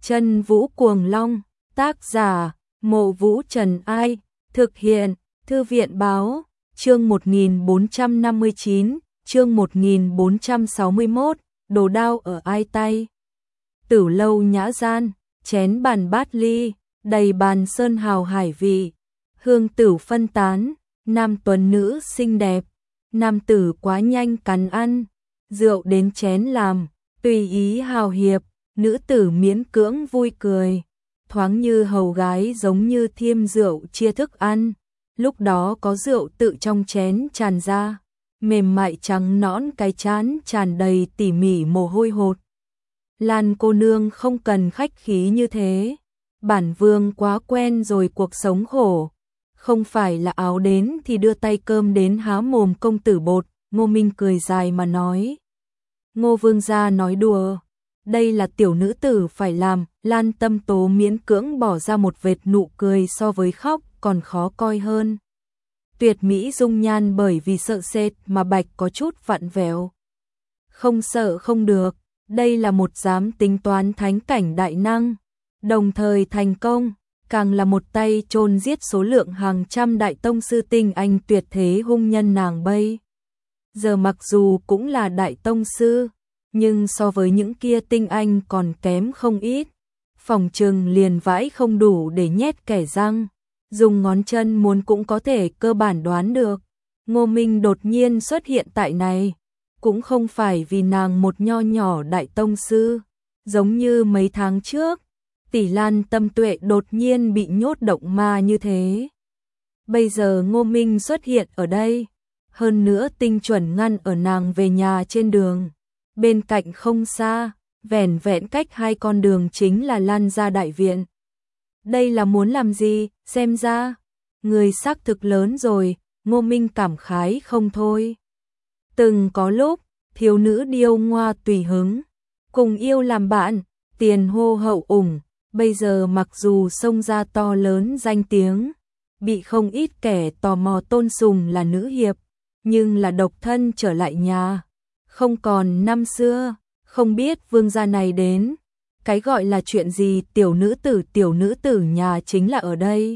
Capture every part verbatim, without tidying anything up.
Chân Vũ Cuồng Long, tác giả, Mộ Vũ Trần Ai, thực hiện, Thư viện Báo, chương một nghìn bốn trăm năm mươi chín, chương một nghìn bốn trăm sáu mươi mốt, đồ đao ở ai tay. Tử lâu nhã gian, chén bàn bát ly, đầy bàn sơn hào hải vị, hương tử phân tán, nam tuấn nữ xinh đẹp, nam tử quá nhanh cắn ăn, rượu đến chén làm, tùy ý hào hiệp, nữ tử miễn cưỡng vui cười, thoáng như hầu gái giống như thiêm rượu chia thức ăn, lúc đó có rượu tự trong chén tràn ra, mềm mại trắng nõn cái trán tràn đầy tỉ mỉ mồ hôi hột. Lan cô nương không cần khách khí như thế, bản vương quá quen rồi cuộc sống khổ, không phải là áo đến thì đưa tay cơm đến há mồm công tử bột. Ngô Minh cười dài mà nói. Ngô vương gia nói đùa, đây là tiểu nữ tử phải làm. Lan Tâm Tố miễn cưỡng bỏ ra một vệt nụ cười so với khóc còn khó coi hơn. Tuyệt mỹ dung nhan bởi vì sợ sệt mà bạch có chút vặn vẹo. Không sợ không được, đây là một dám tính toán thánh cảnh đại năng, đồng thời thành công, càng là một tay chôn giết số lượng hàng trăm đại tông sư tinh anh tuyệt thế hung nhân nàng bây. Giờ mặc dù cũng là đại tông sư, nhưng so với những kia tinh anh còn kém không ít, phòng trừng liền vãi không đủ để nhét kẻ răng, dùng ngón chân muốn cũng có thể cơ bản đoán được. Ngô Minh đột nhiên xuất hiện tại này, cũng không phải vì nàng một nho nhỏ đại tông sư, giống như mấy tháng trước, tỷ Lan Tâm Tuệ đột nhiên bị nhốt động ma như thế. Bây giờ Ngô Minh xuất hiện ở đây, hơn nữa tinh chuẩn ngăn ở nàng về nhà trên đường, bên cạnh không xa, vẻn vẹn cách hai con đường chính là Lan gia đại viện. Đây là muốn làm gì, xem ra, người xác thực lớn rồi, Ngô Minh cảm khái không thôi. Từng có lúc, thiếu nữ điêu ngoa tùy hứng, cùng yêu làm bạn, tiền hô hậu ủng, bây giờ mặc dù xông ra to lớn danh tiếng, bị không ít kẻ tò mò tôn sùng là nữ hiệp, nhưng là độc thân trở lại nhà, không còn năm xưa, không biết vương gia này đến, cái gọi là chuyện gì tiểu nữ tử tiểu nữ tử nhà chính là ở đây.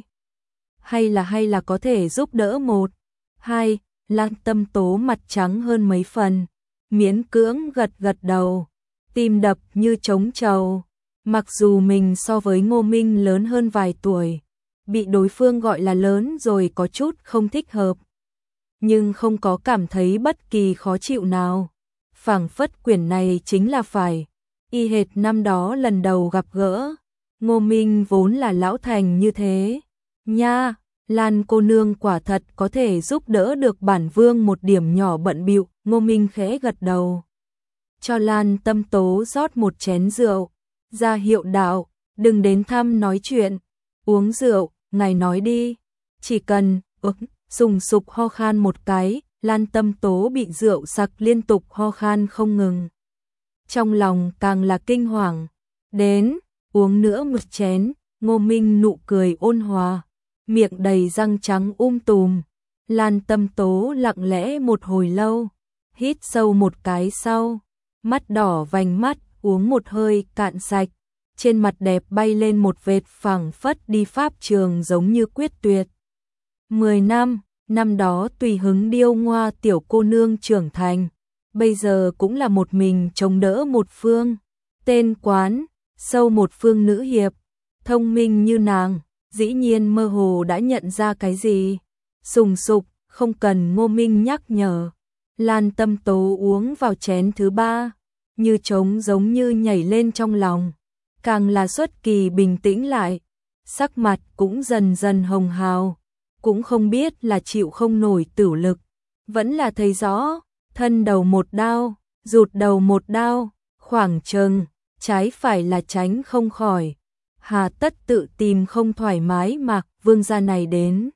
Hay là hay là có thể giúp đỡ một, hai, Lan Tâm Tố mặt trắng hơn mấy phần, miễn cưỡng gật gật đầu, tim đập như trống trầu, mặc dù mình so với Ngô Minh lớn hơn vài tuổi, bị đối phương gọi là lớn rồi có chút không thích hợp, nhưng không có cảm thấy bất kỳ khó chịu nào. Phảng phất quyển này chính là phải, y hệt năm đó lần đầu gặp gỡ, Ngô Minh vốn là lão thành như thế. Nha, Lan cô nương quả thật có thể giúp đỡ được bản vương một điểm nhỏ bận bịu. Ngô Minh khẽ gật đầu, cho Lan Tâm Tố rót một chén rượu, ra hiệu đạo, đừng đến thăm nói chuyện, uống rượu, ngài nói đi, chỉ cần, ức, sùng sục ho khan một cái. Lan Tâm Tố bị rượu sặc liên tục ho khan không ngừng. Trong lòng càng là kinh hoàng. Đến, uống nữa một chén. Ngô Minh nụ cười ôn hòa, miệng đầy răng trắng um tùm. Lan Tâm Tố lặng lẽ một hồi lâu, hít sâu một cái sau, mắt đỏ vành mắt, uống một hơi cạn sạch. Trên mặt đẹp bay lên một vệt phảng phất đi pháp trường giống như quyết tuyệt. Mười năm. Năm đó tùy hứng điêu ngoa tiểu cô nương trưởng thành, bây giờ cũng là một mình chống đỡ một phương, tên quán, sâu một phương nữ hiệp, thông minh như nàng, dĩ nhiên mơ hồ đã nhận ra cái gì, sùng sục, không cần Ngô Minh nhắc nhở. Lan Tâm Tố uống vào chén thứ ba, như trống giống như nhảy lên trong lòng, càng là xuất kỳ bình tĩnh lại, sắc mặt cũng dần dần hồng hào. Cũng không biết là chịu không nổi tửu lực, vẫn là thấy rõ, thân đầu một đao, rụt đầu một đao, khoảng chừng, trái phải là tránh không khỏi. Hà tất tự tìm không thoải mái mà, vương gia này đến.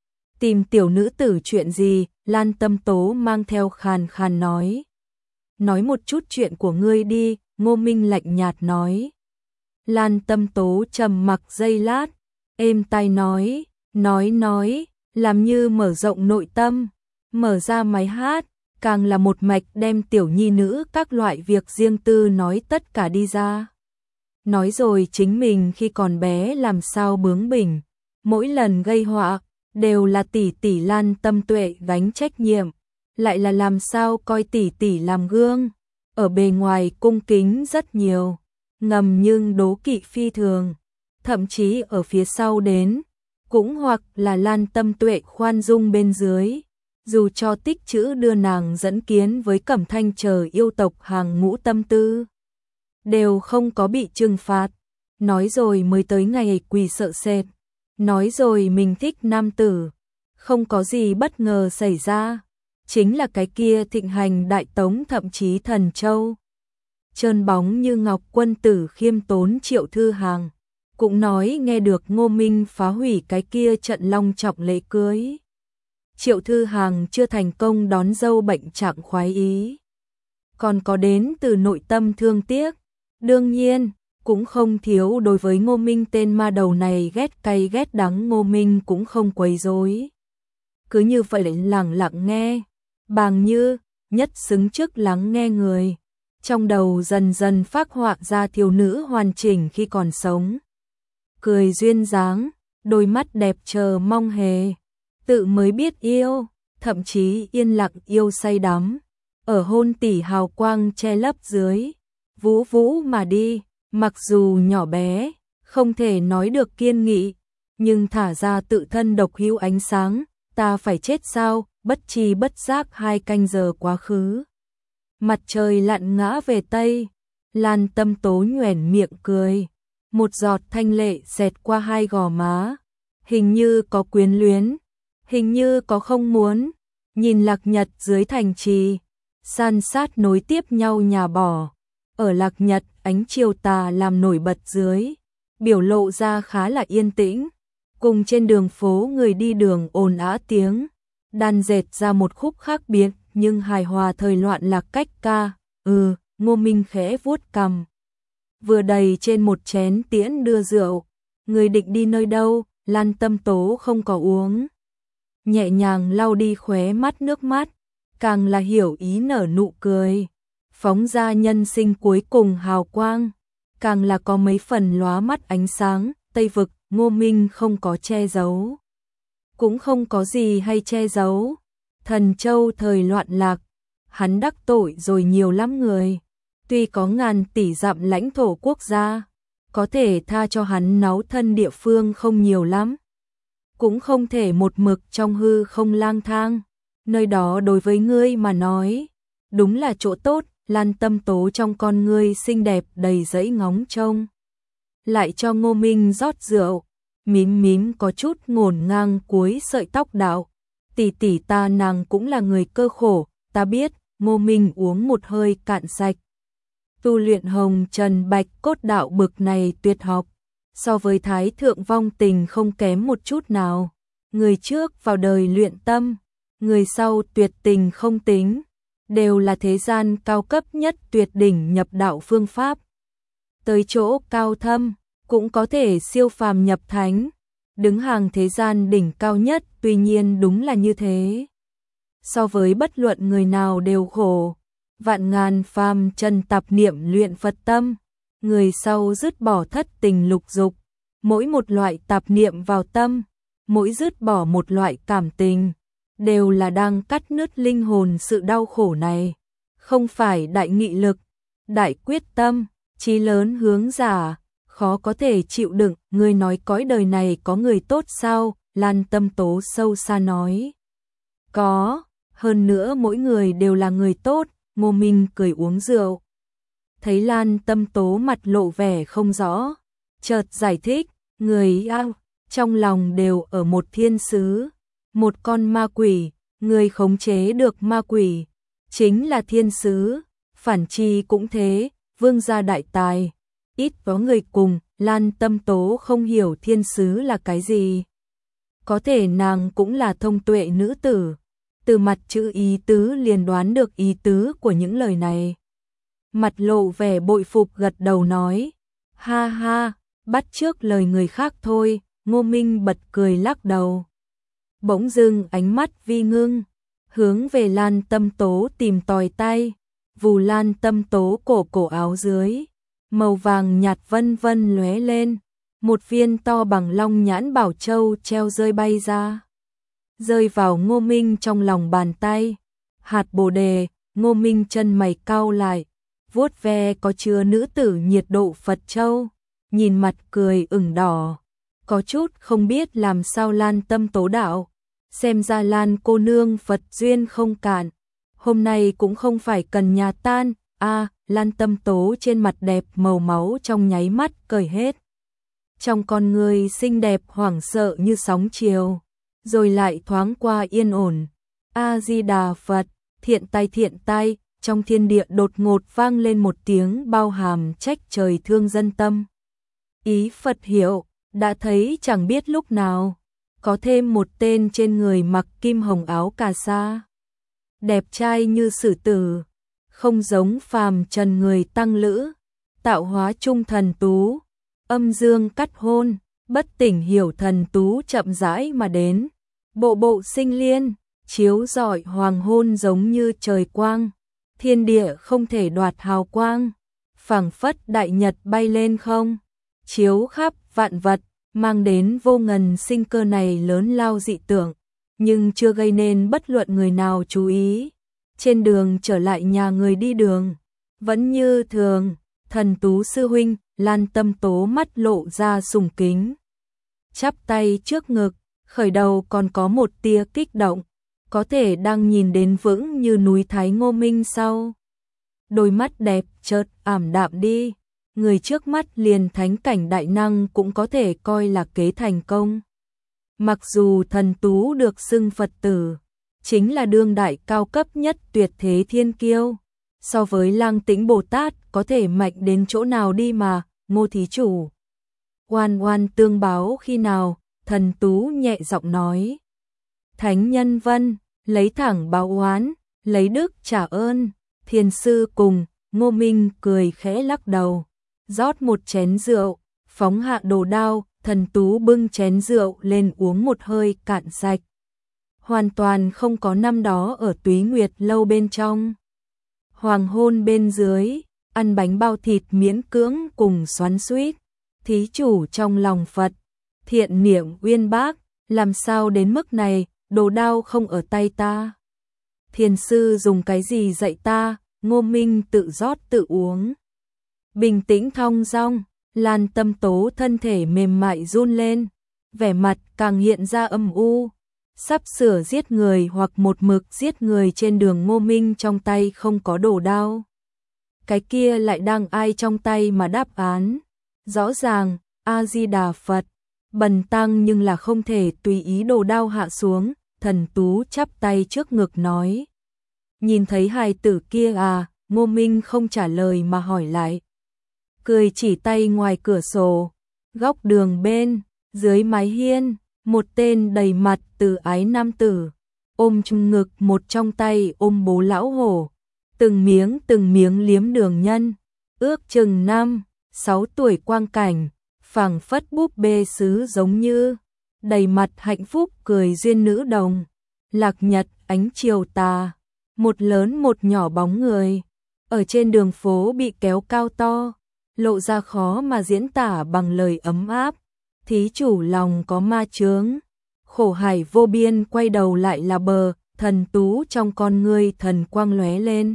Tìm tiểu nữ tử chuyện gì, Lan Tâm Tố mang theo khàn khàn nói. Nói một chút chuyện của ngươi đi, Ngô Minh lạnh nhạt nói. Lan Tâm Tố trầm mặc giây lát, êm tai nói. Nói nói, làm như mở rộng nội tâm, mở ra máy hát, càng là một mạch đem tiểu nhi nữ các loại việc riêng tư nói tất cả đi ra. nói rồi chính mình khi còn bé làm sao bướng bỉnh, mỗi lần gây họa đều là tỷ tỷ Lan Tâm Tuệ gánh trách nhiệm, lại là làm sao coi tỷ tỷ làm gương, ở bề ngoài cung kính rất nhiều, ngầm nhưng đố kỵ phi thường, thậm chí ở phía sau đến, cũng hoặc là Lan Tâm Tuệ khoan dung bên dưới, dù cho tích chữ đưa nàng dẫn kiến với Cẩm Thanh chờ yêu tộc hàng ngũ tâm tư, đều không có bị trừng phạt, nói rồi mới tới ngày quỳ sợ sệt, nói rồi mình thích nam tử, không có gì bất ngờ xảy ra, chính là cái kia thịnh hành Đại Tống thậm chí Thần Châu. Trơn bóng như ngọc quân tử khiêm tốn Triệu Thư Hàng, cũng nói nghe được Ngô Minh phá hủy cái kia trận long trọng lễ cưới. Triệu Thư Hàng chưa thành công đón dâu bệnh trạng khoái ý, còn có đến từ nội tâm thương tiếc, đương nhiên, cũng không thiếu đối với Ngô Minh tên ma đầu này ghét cay ghét đắng. Ngô Minh cũng không quấy rối, cứ như vậy lại lặng lặng nghe, Bàng Như nhất xứng chức lắng nghe người, trong đầu dần dần phác họa ra thiếu nữ hoàn chỉnh khi còn sống, cười duyên dáng, đôi mắt đẹp chờ mong hề, tự mới biết yêu, thậm chí yên lặng yêu say đắm, ở hôn tỷ hào quang che lấp dưới, vũ vũ mà đi, mặc dù nhỏ bé, không thể nói được kiên nghị, nhưng thả ra tự thân độc hữu ánh sáng, ta phải chết sao, bất tri bất giác hai canh giờ quá khứ. Mặt trời lặn ngã về Tây, Lan Tâm Tố nhoẻn miệng cười, một giọt thanh lệ xẹt qua hai gò má, hình như có quyến luyến, hình như có không muốn, nhìn Lạc Nhật dưới thành trì, san sát nối tiếp nhau nhà bỏ, ở Lạc Nhật ánh chiều tà làm nổi bật dưới, biểu lộ ra khá là yên tĩnh, cùng trên đường phố người đi đường ồn ào tiếng, đan dệt ra một khúc khác biệt nhưng hài hòa thời loạn lạc cách ca. Ừ, Ngô Minh khẽ vuốt cằm, vừa đầy trên một chén tiễn đưa rượu, người định đi nơi đâu? Lan Tâm Tố không có uống, nhẹ nhàng lau đi khóe mắt nước mắt, càng là hiểu ý nở nụ cười, phóng ra nhân sinh cuối cùng hào quang, càng là có mấy phần lóa mắt ánh sáng. Tây vực, Ngô Minh không có che giấu, cũng không có gì hay che giấu. Thần Châu thời loạn lạc, hắn đắc tội rồi nhiều lắm người, tuy có ngàn tỷ dặm lãnh thổ quốc gia, có thể tha cho hắn náu thân địa phương không nhiều lắm, cũng không thể một mực trong hư không lang thang, nơi đó đối với ngươi mà nói, đúng là chỗ tốt. Lan Tâm Tố trong con ngươi xinh đẹp đầy dẫy ngóng trông, lại cho Ngô Minh rót rượu, mím mím có chút ngổn ngang cuối sợi tóc đạo, tỷ tỷ ta nàng cũng là người cơ khổ, ta biết. Ngô Minh uống một hơi cạn sạch, tu luyện hồng trần bạch cốt đạo bực này tuyệt học, so với Thái Thượng vong tình không kém một chút nào, người trước vào đời luyện tâm, người sau tuyệt tình không tính, đều là thế gian cao cấp nhất tuyệt đỉnh nhập đạo phương pháp, tới chỗ cao thâm, cũng có thể siêu phàm nhập thánh, đứng hàng thế gian đỉnh cao nhất. Tuy nhiên đúng là như thế, so với bất luận người nào đều khổ, vạn ngàn phàm trần tạp niệm luyện Phật tâm, người sau dứt bỏ thất tình lục dục, mỗi một loại tạp niệm vào tâm, mỗi dứt bỏ một loại cảm tình, đều là đang cắt nứt linh hồn sự đau khổ này, không phải đại nghị lực, đại quyết tâm, chí lớn hướng giả, khó có thể chịu đựng. Ngươi nói cõi đời này có người tốt sao? Lan Tâm Tố sâu xa nói. Có, hơn nữa mỗi người đều là người tốt. Ngô Minh cười uống rượu, thấy Lan Tâm Tố mặt lộ vẻ không rõ, chợt giải thích, người ao, trong lòng đều ở một thiên sứ, một con ma quỷ, người khống chế được ma quỷ, chính là thiên sứ, phản chi cũng thế, vương gia đại tài, ít có người cùng. Lan Tâm Tố không hiểu thiên sứ là cái gì, có thể nàng cũng là thông tuệ nữ tử, từ mặt chữ ý tứ liền đoán được ý tứ của những lời này. Mặt lộ vẻ bội phục gật đầu nói, ha ha, bắt chước lời người khác thôi. Ngô Minh bật cười lắc đầu, bỗng dưng ánh mắt vi ngưng, hướng về Lan Tâm Tố tìm tòi tay, vù Lan Tâm Tố cổ cổ áo dưới, màu vàng nhạt vân vân lóe lên, một viên to bằng long nhãn bảo châu treo rơi bay ra, rơi vào Ngô Minh trong lòng bàn tay. Hạt bồ đề, Ngô Minh chân mày cau lại, vuốt ve có chứa nữ tử nhiệt độ Phật châu, nhìn mặt cười ửng đỏ, có chút không biết làm sao Lan Tâm Tố đạo, xem ra Lan cô nương Phật duyên không cạn, hôm nay cũng không phải cần nhà tan. A, à, Lan Tâm Tố trên mặt đẹp màu máu trong nháy mắt cởi hết. Trong con người xinh đẹp hoảng sợ như sóng chiều, rồi lại thoáng qua yên ổn. A Di Đà Phật, thiện tay thiện tay, trong thiên địa đột ngột vang lên một tiếng bao hàm trách trời thương dân tâm. Ý Phật hiểu, đã thấy chẳng biết lúc nào, có thêm một tên trên người mặc kim hồng áo cà sa. Đẹp trai như sử tử, không giống phàm trần người tăng lữ, tạo hóa trung thần tú, âm dương cắt hôn, bất tỉnh hiểu thần tú chậm rãi mà đến, bộ bộ sinh liên, chiếu rọi hoàng hôn giống như trời quang, thiên địa không thể đoạt hào quang, phảng phất đại nhật bay lên không, chiếu khắp vạn vật, mang đến vô ngần sinh cơ này lớn lao dị tưởng, nhưng chưa gây nên bất luận người nào chú ý. Trên đường trở lại nhà người đi đường, vẫn như thường, thần tú sư huynh, Lan Tâm Tố mắt lộ ra sùng kính. Chắp tay trước ngực, khởi đầu còn có một tia kích động, có thể đang nhìn đến vững như núi Thái Ngô Minh sau. Đôi mắt đẹp chợt ảm đạm đi, người trước mắt liền thánh cảnh đại năng cũng có thể coi là kế thành công. Mặc dù thần tú được xưng Phật tử, chính là đương đại cao cấp nhất tuyệt thế thiên kiêu, so với Lang Tĩnh Bồ Tát có thể mạnh đến chỗ nào đi mà, Ngô thí chủ. Oan oan tương báo khi nào, thần tú nhẹ giọng nói. Thánh nhân vân, lấy thẳng báo oán, lấy đức trả ơn, thiền sư cùng, Ngô Minh cười khẽ lắc đầu, rót một chén rượu, phóng hạ đồ đao, thần tú bưng chén rượu lên uống một hơi cạn sạch. Hoàn toàn không có năm đó ở Túy Nguyệt lâu bên trong. Hoàng hôn bên dưới, ăn bánh bao thịt miễn cưỡng cùng xoắn xuýt, thí chủ trong lòng Phật, thiện niệm uyên bác, làm sao đến mức này, đồ đao không ở tay ta. Thiền sư dùng cái gì dạy ta, Ngô Minh tự rót tự uống. Bình tĩnh thong dong, Lan Tâm Tố thân thể mềm mại run lên, vẻ mặt càng hiện ra âm u. Sắp sửa giết người hoặc một mực giết người trên đường Ngô Minh trong tay không có đồ đao. Cái kia lại đang ai trong tay mà đáp án. Rõ ràng, A-di-đà Phật, bần tăng nhưng là không thể tùy ý đồ đao hạ xuống, thần tú chắp tay trước ngực nói. Nhìn thấy hài tử kia à, Ngô Minh không trả lời mà hỏi lại. Cười chỉ tay ngoài cửa sổ, góc đường bên, dưới mái hiên. Một tên đầy mặt từ ái nam tử, ôm chung ngực một trong tay ôm bố lão hổ, từng miếng từng miếng liếm đường nhân, ước chừng năm, sáu tuổi quang cảnh, phảng phất búp bê sứ giống như, đầy mặt hạnh phúc cười duyên nữ đồng, lạc nhật ánh chiều tà, một lớn một nhỏ bóng người, ở trên đường phố bị kéo cao to, lộ ra khó mà diễn tả bằng lời ấm áp. Thí chủ lòng có ma chướng, khổ hải vô biên quay đầu lại là bờ, thần tú trong con ngươi thần quang lóe lên.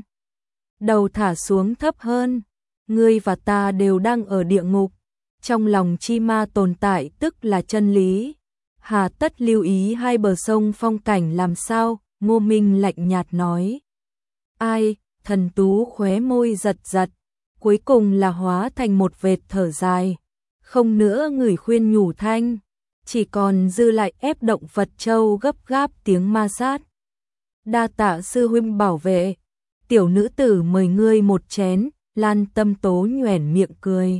Đầu thả xuống thấp hơn, ngươi và ta đều đang ở địa ngục, trong lòng chi ma tồn tại tức là chân lý. Hà tất lưu ý hai bờ sông phong cảnh làm sao, Ngô Minh lạnh nhạt nói. Ai, thần tú khóe môi giật giật, cuối cùng là hóa thành một vệt thở dài. Không nữa người khuyên nhủ thanh, chỉ còn dư lại ép động Phật châu gấp gáp tiếng ma sát. Đa tạ sư huynh bảo vệ, tiểu nữ tử mời ngươi một chén, Lan Tâm Tố nhoẻn miệng cười.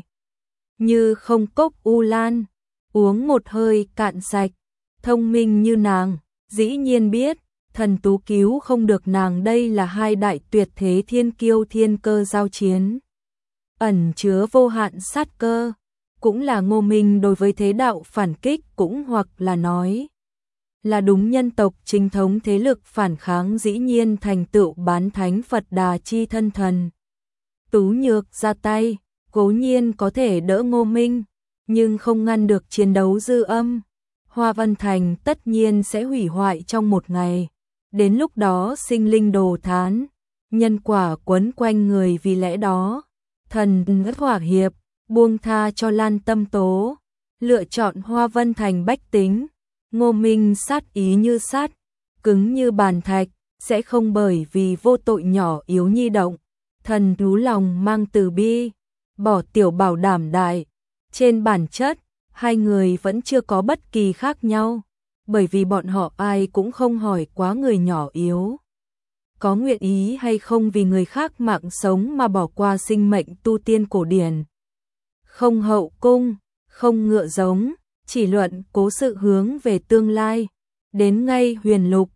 Như không cốc u lan, uống một hơi cạn sạch, thông minh như nàng, dĩ nhiên biết, thần tú cứu không được nàng đây là hai đại tuyệt thế thiên kiêu thiên cơ giao chiến. Ẩn chứa vô hạn sát cơ. Cũng là Ngô Minh đối với thế đạo phản kích cũng hoặc là nói là đúng nhân tộc chính thống thế lực phản kháng dĩ nhiên thành tựu bán thánh Phật Đà chi thân thần. Tú Nhược ra tay, cố nhiên có thể đỡ Ngô Minh, nhưng không ngăn được chiến đấu dư âm. Hoa Văn Thành tất nhiên sẽ hủy hoại trong một ngày, đến lúc đó sinh linh đồ thán, nhân quả quấn quanh người, vì lẽ đó, thần ngất hỏa hiệp, buông tha cho Lan Tâm Tố, lựa chọn Hoa Văn Thành bách tính. Ngô Minh sát ý như sắt, cứng như bàn thạch, sẽ không bởi vì vô tội nhỏ yếu nhi động. Thần thú lòng mang từ bi, bỏ tiểu bảo đảm đại. Trên bản chất, hai người vẫn chưa có bất kỳ khác nhau, bởi vì bọn họ ai cũng không hỏi quá người nhỏ yếu có nguyện ý hay không vì người khác mạng sống mà bỏ qua sinh mệnh tu tiên cổ điển. Không hậu cung, không ngựa giống, chỉ luận cố sự hướng về tương lai. Đến ngay huyền lục,